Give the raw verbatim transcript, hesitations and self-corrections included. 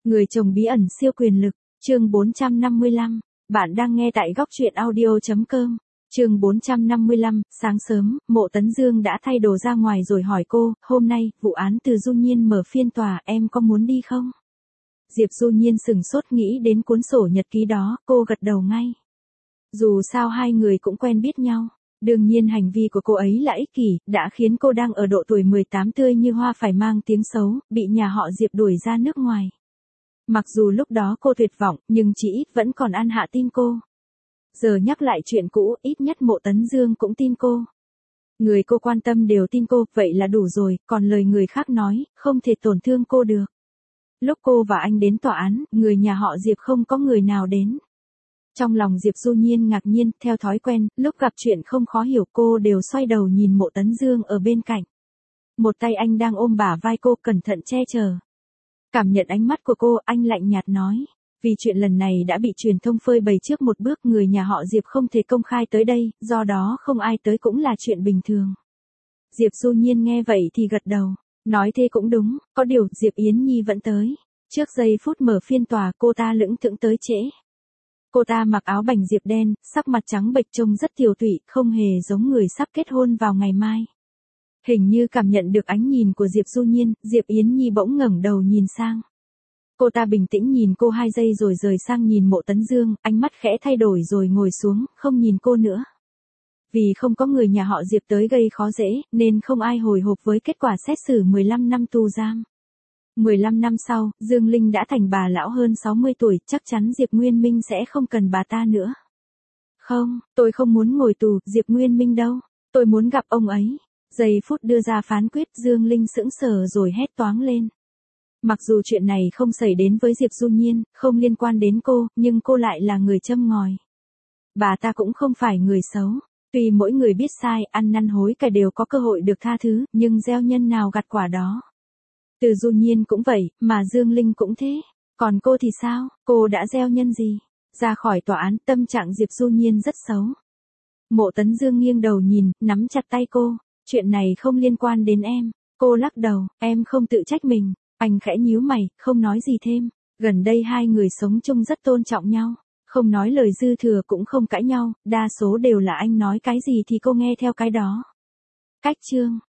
Người chồng bí ẩn siêu quyền lực, chương bốn trăm năm mươi lăm. Bạn đang nghe tại góc truyện audio chấm com. Chương bốn trăm năm mươi lăm, sáng sớm, Mộ Tấn Dương đã thay đồ ra ngoài rồi hỏi cô, hôm nay, vụ án Từ Du Nhiên mở phiên tòa, em có muốn đi không? Diệp Du Nhiên sừng sốt nghĩ đến cuốn sổ nhật ký đó, cô gật đầu ngay. Dù sao hai người cũng quen biết nhau. Đương nhiên hành vi của cô ấy là ích kỷ, đã khiến cô đang ở độ tuổi mười tám tươi như hoa phải mang tiếng xấu, bị nhà họ Diệp đuổi ra nước ngoài. Mặc dù lúc đó cô tuyệt vọng, nhưng chỉ ít vẫn còn ăn hạ tin cô. Giờ nhắc lại chuyện cũ, ít nhất Mộ Tấn Dương cũng tin cô. Người cô quan tâm đều tin cô, vậy là đủ rồi, còn lời người khác nói, không thể tổn thương cô được. Lúc cô và anh đến tòa án, người nhà họ Diệp không có người nào đến. Trong lòng Diệp Du Nhiên ngạc nhiên, theo thói quen, lúc gặp chuyện không khó hiểu cô đều xoay đầu nhìn Mộ Tấn Dương ở bên cạnh. Một tay anh đang ôm bả vai cô cẩn thận che chở. Cảm nhận ánh mắt của cô, anh lạnh nhạt nói. Vì chuyện lần này đã bị truyền thông phơi bày trước một bước, người nhà họ Diệp không thể công khai tới đây, do đó không ai tới cũng là chuyện bình thường. Diệp Du Nhiên nghe vậy thì gật đầu. Nói thế cũng đúng, có điều Diệp Yến Nhi vẫn tới. Trước giây phút mở phiên tòa cô ta lững thững tới trễ. Cô ta mặc áo bành diệp đen, sắc mặt trắng bệch trông rất tiều tụy, không hề giống người sắp kết hôn vào ngày mai. Hình như cảm nhận được ánh nhìn của Diệp Du Nhiên, Diệp Yến Nhi bỗng ngẩng đầu nhìn sang. Cô ta bình tĩnh nhìn cô hai giây rồi rời sang nhìn Mộ Tấn Dương, ánh mắt khẽ thay đổi rồi ngồi xuống, không nhìn cô nữa. Vì không có người nhà họ Diệp tới gây khó dễ, nên không ai hồi hộp với kết quả xét xử mười lăm năm tù giam. mười lăm năm sau, Dương Linh đã thành bà lão hơn sáu mươi tuổi, chắc chắn Diệp Nguyên Minh sẽ không cần bà ta nữa. Không, tôi không muốn ngồi tù, Diệp Nguyên Minh đâu, tôi muốn gặp ông ấy. Giây phút đưa ra phán quyết, Dương Linh sững sờ rồi hét toáng lên. Mặc dù chuyện này không xảy đến với Diệp Du Nhiên, không liên quan đến cô, nhưng cô lại là người châm ngòi. Bà ta cũng không phải người xấu. Tuy mỗi người biết sai, ăn năn hối cải đều có cơ hội được tha thứ, nhưng gieo nhân nào gặt quả đó. Từ Du Nhiên cũng vậy, mà Dương Linh cũng thế. Còn cô thì sao, cô đã gieo nhân gì? Ra khỏi tòa án, tâm trạng Diệp Du Nhiên rất xấu. Mộ Tấn Dương nghiêng đầu nhìn, nắm chặt tay cô. Chuyện này không liên quan đến em. Cô lắc đầu, em không tự trách mình. Anh khẽ nhíu mày, không nói gì thêm. Gần đây hai người sống chung rất tôn trọng nhau. Không nói lời dư thừa cũng không cãi nhau, đa số đều là anh nói cái gì thì cô nghe theo cái đó. Cách chương,